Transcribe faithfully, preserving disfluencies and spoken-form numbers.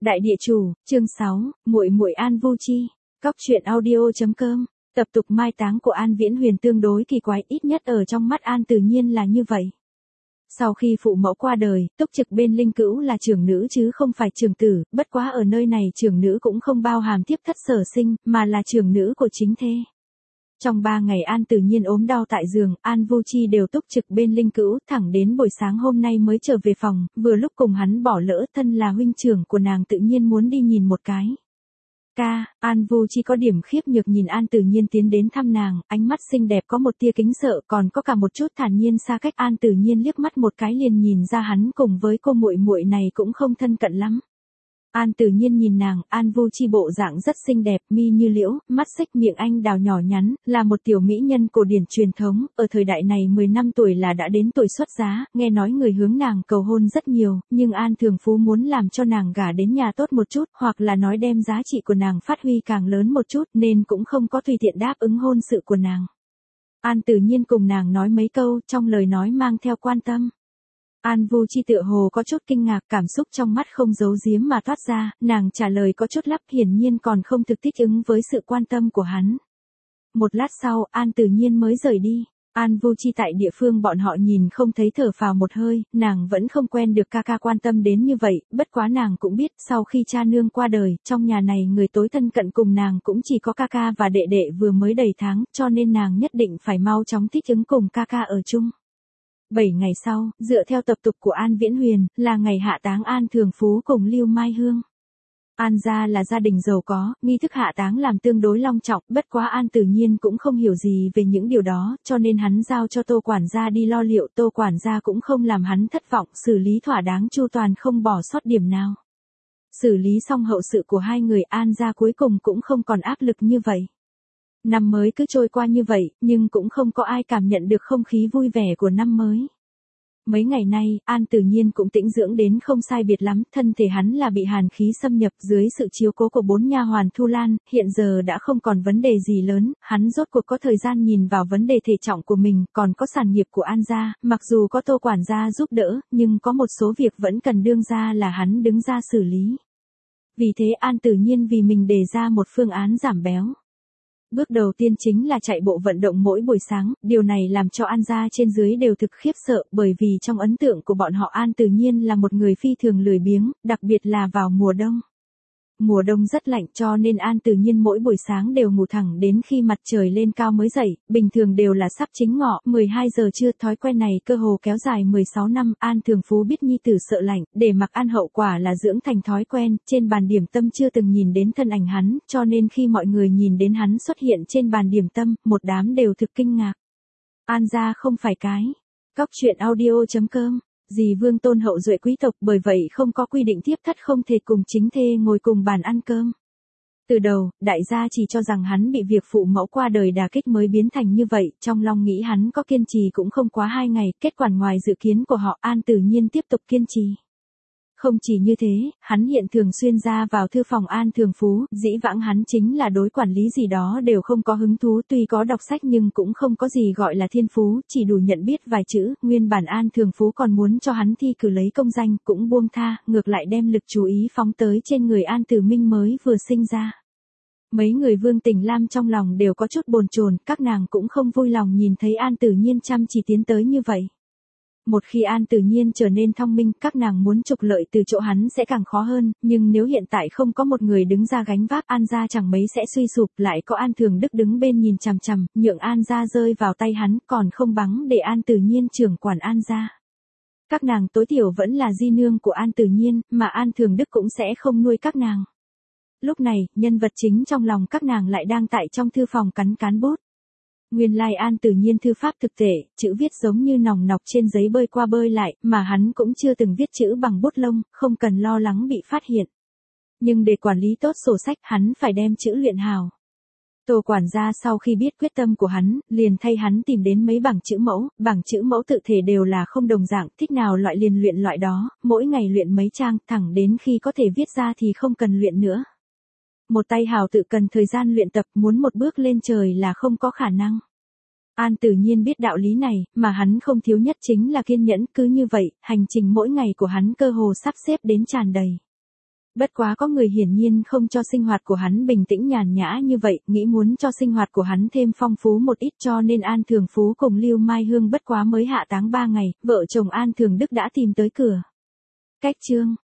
Đại địa chủ, chương sáu, muội muội An Vu Chi. Cóc truyện audio.com. Tập tục mai táng của An Viễn Huyền tương đối kỳ quái, ít nhất ở trong mắt An Tử Nhiên là như vậy. Sau khi phụ mẫu qua đời, túc trực bên linh cữu là trưởng nữ chứ không phải trưởng tử, bất quá ở nơi này trưởng nữ cũng không bao hàm tiếp thất sở sinh, mà là trưởng nữ của chính thê. Trong ba ngày An Tử Nhiên ốm đau tại giường, An Vu Chi đều túc trực bên linh cữu, thẳng đến buổi sáng hôm nay mới trở về phòng, vừa lúc cùng hắn bỏ lỡ, thân là huynh trưởng của nàng tự nhiên muốn đi nhìn một cái. Ca, An Vu Chi có điểm khiếp nhược nhìn An Tử Nhiên tiến đến thăm nàng, ánh mắt xinh đẹp có một tia kính sợ, còn có cả một chút thản nhiên xa cách. An Tử Nhiên liếc mắt một cái liền nhìn ra hắn cùng với cô muội muội này cũng không thân cận lắm. An Tử Nhiên nhìn nàng, An Vu Chi bộ dạng rất xinh đẹp, mi như liễu, mắt xích miệng anh đào nhỏ nhắn, là một tiểu mỹ nhân cổ điển truyền thống, ở thời đại này mười năm tuổi là đã đến tuổi xuất giá, nghe nói người hướng nàng cầu hôn rất nhiều, nhưng An Thường Phú muốn làm cho nàng gả đến nhà tốt một chút, hoặc là nói đem giá trị của nàng phát huy càng lớn một chút, nên cũng không có tùy tiện đáp ứng hôn sự của nàng. An Tử Nhiên cùng nàng nói mấy câu, trong lời nói mang theo quan tâm. An Vu Chi tựa hồ có chút kinh ngạc, cảm xúc trong mắt không giấu giếm mà thoát ra, nàng trả lời có chút lắp, hiển nhiên còn không thực thích ứng với sự quan tâm của hắn. Một lát sau, An Tử Nhiên mới rời đi. An Vu Chi tại địa phương bọn họ nhìn không thấy, thở phào một hơi, nàng vẫn không quen được ca ca quan tâm đến như vậy, bất quá nàng cũng biết, sau khi cha nương qua đời, trong nhà này người tối thân cận cùng nàng cũng chỉ có ca ca và đệ đệ vừa mới đầy tháng, cho nên nàng nhất định phải mau chóng thích ứng cùng ca ca ở chung. Bảy ngày sau, dựa theo tập tục của An Viễn Huyền, là ngày hạ táng An Thường Phú cùng Lưu Mai Hương. An gia là gia đình giàu có, nghi thức hạ táng làm tương đối long trọng, bất quá An Tử Nhiên cũng không hiểu gì về những điều đó, cho nên hắn giao cho Tô quản gia đi lo liệu, Tô quản gia cũng không làm hắn thất vọng, xử lý thỏa đáng chu toàn không bỏ sót điểm nào. Xử lý xong hậu sự của hai người, An gia cuối cùng cũng không còn áp lực như vậy. Năm mới cứ trôi qua như vậy, nhưng cũng không có ai cảm nhận được không khí vui vẻ của năm mới. Mấy ngày nay, An Tử Nhiên cũng tĩnh dưỡng đến không sai biệt lắm, thân thể hắn là bị hàn khí xâm nhập, dưới sự chiếu cố của bốn nha hoàn Thu Lan, hiện giờ đã không còn vấn đề gì lớn, hắn rốt cuộc có thời gian nhìn vào vấn đề thể trọng của mình, còn có sản nghiệp của An gia, mặc dù có Tô quản gia giúp đỡ, nhưng có một số việc vẫn cần đương gia là hắn đứng ra xử lý. Vì thế An Tử Nhiên vì mình đề ra một phương án giảm béo. Bước đầu tiên chính là chạy bộ vận động mỗi buổi sáng, điều này làm cho An gia trên dưới đều thực khiếp sợ, bởi vì trong ấn tượng của bọn họ An Tử Nhiên là một người phi thường lười biếng, đặc biệt là vào mùa đông. Mùa đông rất lạnh cho nên An Tử Nhiên mỗi buổi sáng đều ngủ thẳng đến khi mặt trời lên cao mới dậy, bình thường đều là sắp chính ngọ, mười hai giờ trưa, thói quen này cơ hồ kéo dài mười sáu năm, An Thường Phú biết nhi tử sợ lạnh, để mặc ăn hậu quả là dưỡng thành thói quen, trên bàn điểm tâm chưa từng nhìn đến thân ảnh hắn, cho nên khi mọi người nhìn đến hắn xuất hiện trên bàn điểm tâm, một đám đều thực kinh ngạc. An gia không phải cái. Cóc truyện audio.com. Dì vương tôn hậu duệ quý tộc, bởi vậy không có quy định tiếp thất không thể cùng chính thê ngồi cùng bàn ăn cơm. Từ đầu, đại gia chỉ cho rằng hắn bị việc phụ mẫu qua đời đả kích mới biến thành như vậy, trong lòng nghĩ hắn có kiên trì cũng không quá hai ngày, kết quả ngoài dự kiến của họ, An Tử Nhiên tiếp tục kiên trì. Không chỉ như thế, hắn hiện thường xuyên ra vào thư phòng An Thường Phú, dĩ vãng hắn chính là đối quản lý gì đó đều không có hứng thú, tuy có đọc sách nhưng cũng không có gì gọi là thiên phú, chỉ đủ nhận biết vài chữ, nguyên bản An Thường Phú còn muốn cho hắn thi cử lấy công danh, cũng buông tha, ngược lại đem lực chú ý phóng tới trên người An Tử Minh mới vừa sinh ra. Mấy người Vương Tình Lam trong lòng đều có chút bồn chồn, các nàng cũng không vui lòng nhìn thấy An Tử Nhiên chăm chỉ tiến tới như vậy. Một khi An Tử Nhiên trở nên thông minh, các nàng muốn trục lợi từ chỗ hắn sẽ càng khó hơn, nhưng nếu hiện tại không có một người đứng ra gánh vác, An gia chẳng mấy sẽ suy sụp, lại có An Thường Đức đứng bên nhìn chằm chằm, nhượng An gia rơi vào tay hắn, còn không bằng để An Tử Nhiên trưởng quản An gia. Các nàng tối thiểu vẫn là di nương của An Tử Nhiên, mà An Thường Đức cũng sẽ không nuôi các nàng. Lúc này, nhân vật chính trong lòng các nàng lại đang tại trong thư phòng cắn cán bút. Nguyên lai An Tử Nhiên thư pháp thực tệ, chữ viết giống như nòng nọc trên giấy bơi qua bơi lại, mà hắn cũng chưa từng viết chữ bằng bút lông, không cần lo lắng bị phát hiện. Nhưng để quản lý tốt sổ sách, hắn phải đem chữ luyện hào. Tô quản gia sau khi biết quyết tâm của hắn, liền thay hắn tìm đến mấy bảng chữ mẫu, bảng chữ mẫu tự thể đều là không đồng dạng, thích nào loại liền luyện loại đó, mỗi ngày luyện mấy trang, thẳng đến khi có thể viết ra thì không cần luyện nữa. Một tay hào tự cần thời gian luyện tập, muốn một bước lên trời là không có khả năng. An Tử Nhiên biết đạo lý này, mà hắn không thiếu nhất chính là kiên nhẫn, cứ như vậy, hành trình mỗi ngày của hắn cơ hồ sắp xếp đến tràn đầy. Bất quá có người hiển nhiên không cho sinh hoạt của hắn bình tĩnh nhàn nhã như vậy, nghĩ muốn cho sinh hoạt của hắn thêm phong phú một ít cho nên An Thường Phú cùng Lưu Mai Hương bất quá mới hạ táng ba ngày, vợ chồng An Thường Đức đã tìm tới cửa. Cách chương